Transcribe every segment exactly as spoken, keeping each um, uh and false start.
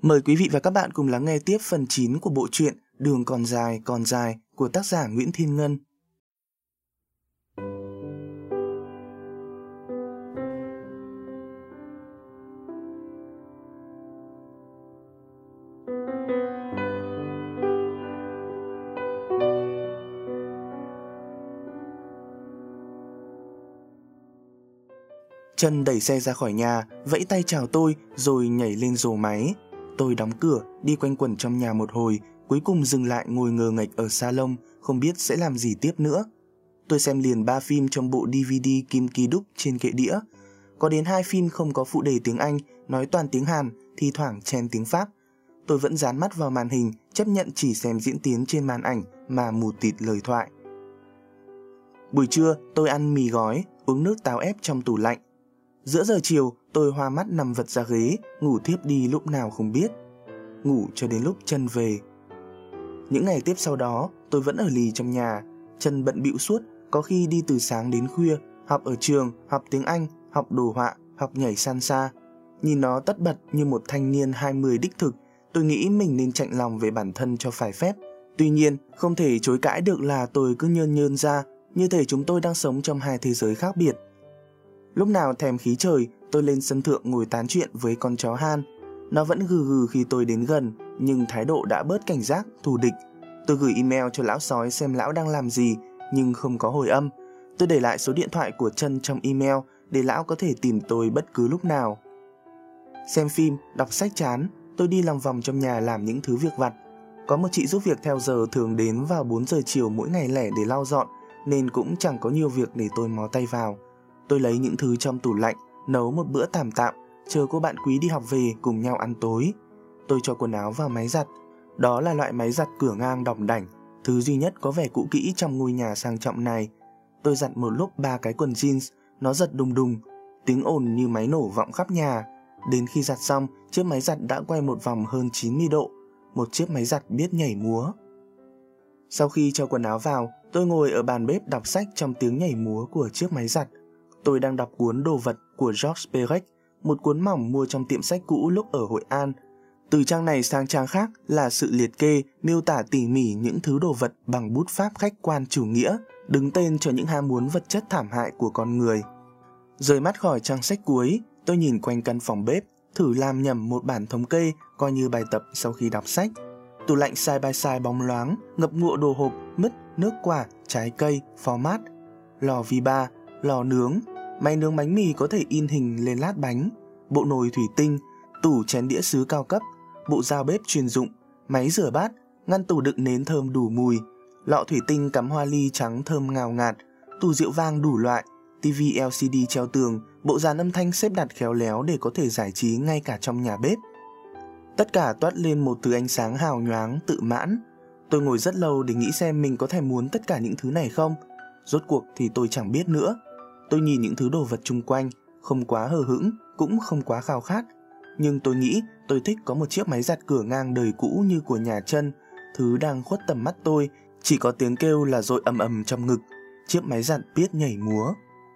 Mời quý vị và các bạn cùng lắng nghe tiếp phần chín của bộ truyện Đường còn dài còn dài của tác giả Nguyễn Thiên Ngân. Trân đẩy xe ra khỏi nhà, vẫy tay chào tôi rồi nhảy lên rồ máy. Tôi đóng cửa, đi quanh quẩn trong nhà một hồi, cuối cùng dừng lại ngồi ngờ nghệch ở salon, không biết sẽ làm gì tiếp nữa. Tôi xem liền ba phim trong bộ đê vê đê Kim Ki Duk trên kệ đĩa. Có đến hai phim không có phụ đề tiếng Anh, nói toàn tiếng Hàn, thi thoảng chen tiếng Pháp. Tôi vẫn dán mắt vào màn hình, chấp nhận chỉ xem diễn tiến trên màn ảnh mà mù tịt lời thoại. Buổi trưa, tôi ăn mì gói, uống nước táo ép trong tủ lạnh. Giữa giờ chiều, tôi hoa mắt nằm vật ra ghế, ngủ thiếp đi lúc nào không biết. Ngủ cho đến lúc Trân về. Những ngày tiếp sau đó, tôi vẫn ở lì trong nhà. Trân bận bịu suốt, có khi đi từ sáng đến khuya, học ở trường, học tiếng Anh, học đồ họa, học nhảy salsa. Nhìn nó tất bật như một thanh niên hai mươi đích thực, tôi nghĩ mình nên chạnh lòng về bản thân cho phải phép. Tuy nhiên, không thể chối cãi được là tôi cứ nhơn nhơn ra, như thể chúng tôi đang sống trong hai thế giới khác biệt. Lúc nào thèm khí trời, tôi lên sân thượng ngồi tán chuyện với con chó Han. Nó vẫn gừ gừ khi tôi đến gần, nhưng thái độ đã bớt cảnh giác, thù địch. Tôi gửi email cho lão sói xem lão đang làm gì, nhưng không có hồi âm. Tôi để lại số điện thoại của Trân trong email để lão có thể tìm tôi bất cứ lúc nào. Xem phim, đọc sách chán, tôi đi lòng vòng trong nhà làm những thứ việc vặt. Có một chị giúp việc theo giờ thường đến vào bốn giờ chiều mỗi ngày lẻ để lau dọn, nên cũng chẳng có nhiều việc để tôi mó tay vào. Tôi lấy những thứ trong tủ lạnh, nấu một bữa tạm tạm, chờ cô bạn quý đi học về cùng nhau ăn tối. Tôi cho quần áo vào máy giặt. Đó là loại máy giặt cửa ngang đỏng đảnh, thứ duy nhất có vẻ cũ kỹ trong ngôi nhà sang trọng này. Tôi giặt một lúc ba cái quần jeans, nó giật đùng đùng, tiếng ồn như máy nổ vọng khắp nhà. Đến khi giặt xong, chiếc máy giặt đã quay một vòng hơn chín mươi độ, một chiếc máy giặt biết nhảy múa. Sau khi cho quần áo vào, tôi ngồi ở bàn bếp đọc sách trong tiếng nhảy múa của chiếc máy giặt. Tôi đang đọc cuốn Đồ vật của Georges Perec, một cuốn mỏng mua trong tiệm sách cũ lúc ở Hội An. Từ trang này sang trang khác là sự liệt kê, miêu tả tỉ mỉ những thứ đồ vật bằng bút pháp khách quan chủ nghĩa, đứng tên cho những ham muốn vật chất thảm hại của con người. Rời mắt khỏi trang sách cuối, tôi nhìn quanh căn phòng bếp, thử làm nhầm một bản thống kê coi như bài tập sau khi đọc sách. Tủ lạnh side by side bóng loáng, ngập ngụa đồ hộp, mứt, nước quả, trái cây, phó mát, lò vi ba, lò nướng, máy nướng bánh mì có thể in hình lên lát bánh, bộ nồi thủy tinh, tủ chén đĩa sứ cao cấp, bộ dao bếp chuyên dụng, máy rửa bát, ngăn tủ đựng nến thơm đủ mùi, lọ thủy tinh cắm hoa ly trắng thơm ngào ngạt, tủ rượu vang đủ loại, tivi lờ xê đê treo tường, bộ dàn âm thanh xếp đặt khéo léo để có thể giải trí ngay cả trong nhà bếp. Tất cả toát lên một thứ ánh sáng hào nhoáng, tự mãn. Tôi ngồi rất lâu để nghĩ xem mình có thèm muốn tất cả những thứ này không. Rốt cuộc thì tôi chẳng biết nữa. Tôi nhìn những thứ đồ vật chung quanh, không quá hờ hững, cũng không quá khao khát. Nhưng tôi nghĩ tôi thích có một chiếc máy giặt cửa ngang đời cũ như của nhà Trân. Thứ đang khuất tầm mắt tôi, chỉ có tiếng kêu là dội ầm ầm trong ngực. Chiếc máy giặt biết nhảy múa.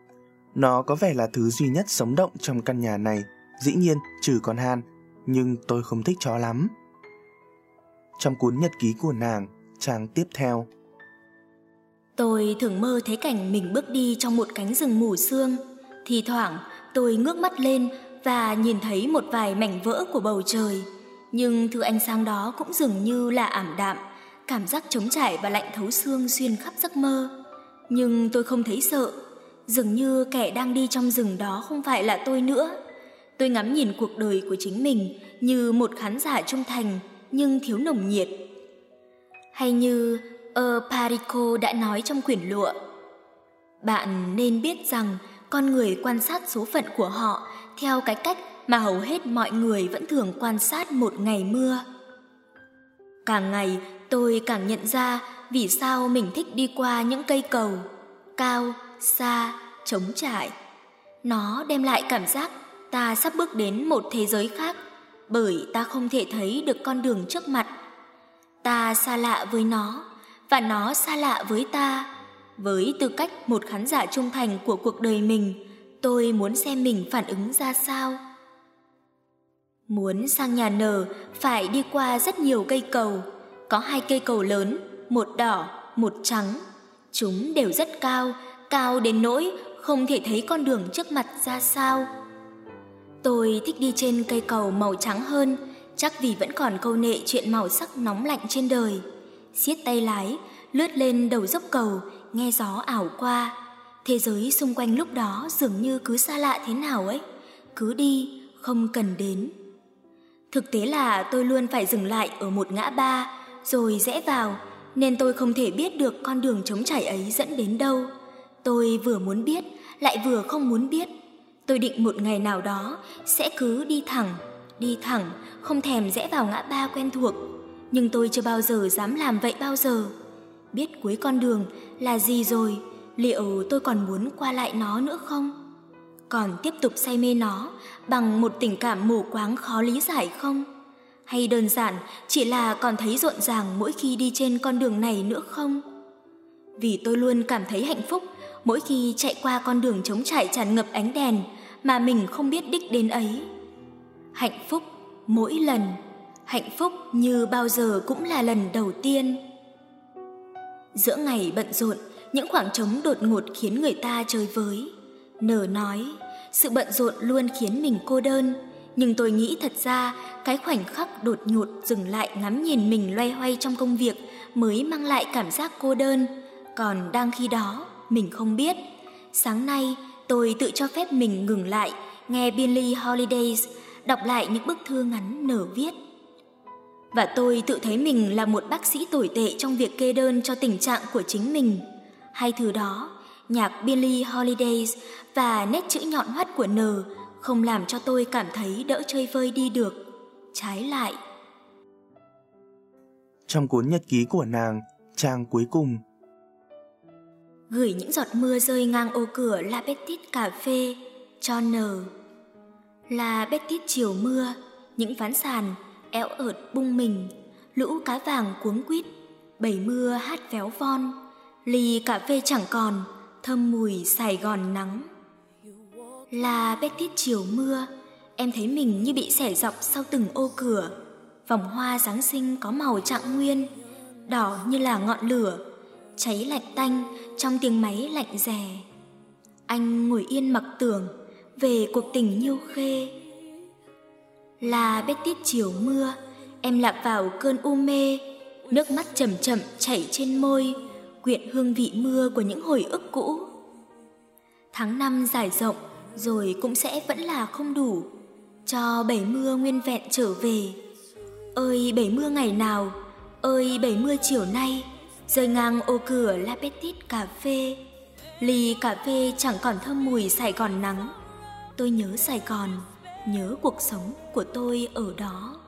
Nó có vẻ là thứ duy nhất sống động trong căn nhà này, dĩ nhiên trừ con Han, nhưng tôi không thích chó lắm. Trong cuốn nhật ký của nàng, trang tiếp theo. Tôi thường mơ thấy cảnh mình bước đi trong một cánh rừng mù sương. Thì thoảng tôi ngước mắt lên và nhìn thấy một vài mảnh vỡ của bầu trời. Nhưng thứ ánh sáng đó cũng dường như là ảm đạm, cảm giác trống trải và lạnh thấu xương xuyên khắp giấc mơ. Nhưng tôi không thấy sợ, dường như kẻ đang đi trong rừng đó không phải là tôi nữa. Tôi ngắm nhìn cuộc đời của chính mình như một khán giả trung thành nhưng thiếu nồng nhiệt. Hay như Ơ Parico đã nói trong quyển lụa, bạn nên biết rằng con người quan sát số phận của họ theo cái cách mà hầu hết mọi người vẫn thường quan sát một ngày mưa. Càng ngày tôi càng nhận ra vì sao mình thích đi qua những cây cầu cao, xa, trống trải. Nó đem lại cảm giác ta sắp bước đến một thế giới khác, bởi ta không thể thấy được con đường trước mặt. Ta xa lạ với nó, và nó xa lạ với ta. Với tư cách một khán giả trung thành của cuộc đời mình, tôi muốn xem mình phản ứng ra sao. Muốn sang nhà N phải đi qua rất nhiều cây cầu. Có hai cây cầu lớn, một đỏ, một trắng. Chúng đều rất cao, cao đến nỗi không thể thấy con đường trước mặt ra sao. Tôi thích đi trên cây cầu màu trắng hơn, chắc vì vẫn còn câu nệ chuyện màu sắc nóng lạnh trên đời. Siết tay lái, lướt lên đầu dốc cầu, nghe gió ảo qua. Thế giới xung quanh lúc đó dường như cứ xa lạ thế nào ấy, cứ đi, không cần đến. Thực tế là tôi luôn phải dừng lại ở một ngã ba, rồi rẽ vào, nên tôi không thể biết được con đường trống trải ấy dẫn đến đâu. Tôi vừa muốn biết, lại vừa không muốn biết. Tôi định một ngày nào đó sẽ cứ đi thẳng, đi thẳng, không thèm rẽ vào ngã ba quen thuộc. Nhưng tôi chưa bao giờ dám làm vậy bao giờ. Biết cuối con đường là gì rồi, liệu tôi còn muốn qua lại nó nữa không? Còn tiếp tục say mê nó bằng một tình cảm mù quáng khó lý giải không? Hay đơn giản chỉ là còn thấy rộn ràng mỗi khi đi trên con đường này nữa không? Vì tôi luôn cảm thấy hạnh phúc mỗi khi chạy qua con đường trống trải tràn ngập ánh đèn mà mình không biết đích đến ấy. Hạnh phúc mỗi lần, hạnh phúc như bao giờ cũng là lần đầu tiên. Giữa ngày bận rộn, những khoảng trống đột ngột khiến người ta chơi với. N nói, sự bận rộn luôn khiến mình cô đơn. Nhưng tôi nghĩ thật ra, cái khoảnh khắc đột ngột dừng lại ngắm nhìn mình loay hoay trong công việc mới mang lại cảm giác cô đơn. Còn đang khi đó, mình không biết. Sáng nay, tôi tự cho phép mình ngừng lại, nghe Billie Holiday đọc lại những bức thư ngắn N viết. Và tôi tự thấy mình là một bác sĩ tồi tệ trong việc kê đơn cho tình trạng của chính mình. Hai thứ đó, nhạc Billie Holiday và nét chữ nhọn hoắt của N không làm cho tôi cảm thấy đỡ chơi vơi đi được. Trái lại. Trong cuốn nhật ký của nàng, trang cuối cùng. Gửi những giọt mưa rơi ngang ô cửa La Petite cà phê cho N. La Petite chiều mưa, những ván sàn éo ợt bung mình, lũ cá vàng cuống quýt, bầy mưa hát véo von, ly cà phê chẳng còn, thơm mùi Sài Gòn nắng. La Petite chiều mưa, em thấy mình như bị xẻ dọc sau từng ô cửa. Vòng hoa Giáng sinh có màu trạng nguyên, đỏ như là ngọn lửa, cháy lạnh tanh trong tiếng máy lạnh rè. Anh ngồi yên mặc tưởng về cuộc tình nhiêu khê. La Petite chiều mưa, em lạc vào cơn u mê, nước mắt chậm chậm chảy trên môi, quyện hương vị mưa của những hồi ức cũ. Tháng năm dài rộng rồi cũng sẽ vẫn là không đủ cho bảy mưa nguyên vẹn trở về. Ơi bảy mưa ngày nào, ơi bảy mưa chiều nay, rơi ngang ô cửa La Petite cà phê. Ly cà phê chẳng còn thơm mùi Sài Gòn nắng. Tôi nhớ Sài Gòn, nhớ cuộc sống của tôi ở đó.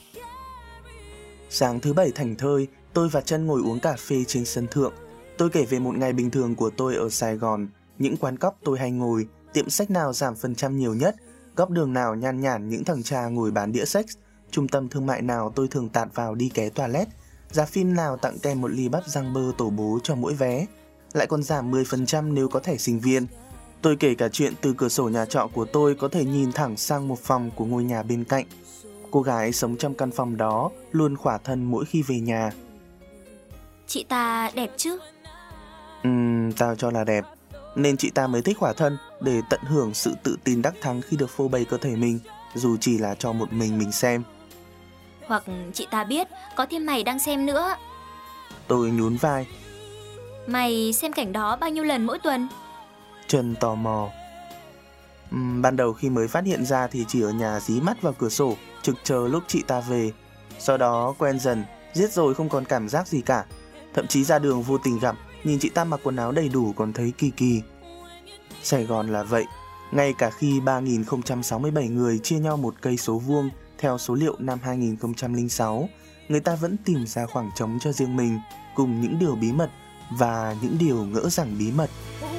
Sáng thứ bảy thảnh thơi, tôi và Trân ngồi uống cà phê trên sân thượng. Tôi kể về một ngày bình thường của tôi ở Sài Gòn, những quán cóc tôi hay ngồi, tiệm sách nào giảm phần trăm nhiều nhất, góc đường nào nhan nhản những thằng cha ngồi bán đĩa sex, trung tâm thương mại nào tôi thường tạt vào đi ké toilet, rạp phim nào tặng kèm một ly bắp rang bơ tổ bố cho mỗi vé, lại còn giảm mười phần trăm nếu có thẻ sinh viên. Tôi kể cả chuyện từ cửa sổ nhà trọ của tôi có thể nhìn thẳng sang một phòng của ngôi nhà bên cạnh. Cô gái sống trong căn phòng đó luôn khỏa thân mỗi khi về nhà. Chị ta đẹp chứ? Ừm, tao cho là đẹp. Nên chị ta mới thích khỏa thân, để tận hưởng sự tự tin đắc thắng khi được phô bày cơ thể mình, dù chỉ là cho một mình mình xem. Hoặc chị ta biết có thêm mày đang xem nữa. Tôi nhún vai. Mày xem cảnh đó bao nhiêu lần mỗi tuần? Trần tò mò. uhm, Ban đầu khi mới phát hiện ra thì chỉ ở nhà dí mắt vào cửa sổ, trực chờ lúc chị ta về. Sau đó quen dần, giết rồi không còn cảm giác gì cả. Thậm chí ra đường vô tình gặp, nhìn chị ta mặc quần áo đầy đủ còn thấy kỳ kỳ. Sài Gòn là vậy, ngay cả khi ba nghìn không trăm sáu mươi bảy người chia nhau một cây số vuông theo số liệu năm hai nghìn không trăm lẻ sáu, người ta vẫn tìm ra khoảng trống cho riêng mình, cùng những điều bí mật và những điều ngỡ rằng bí mật.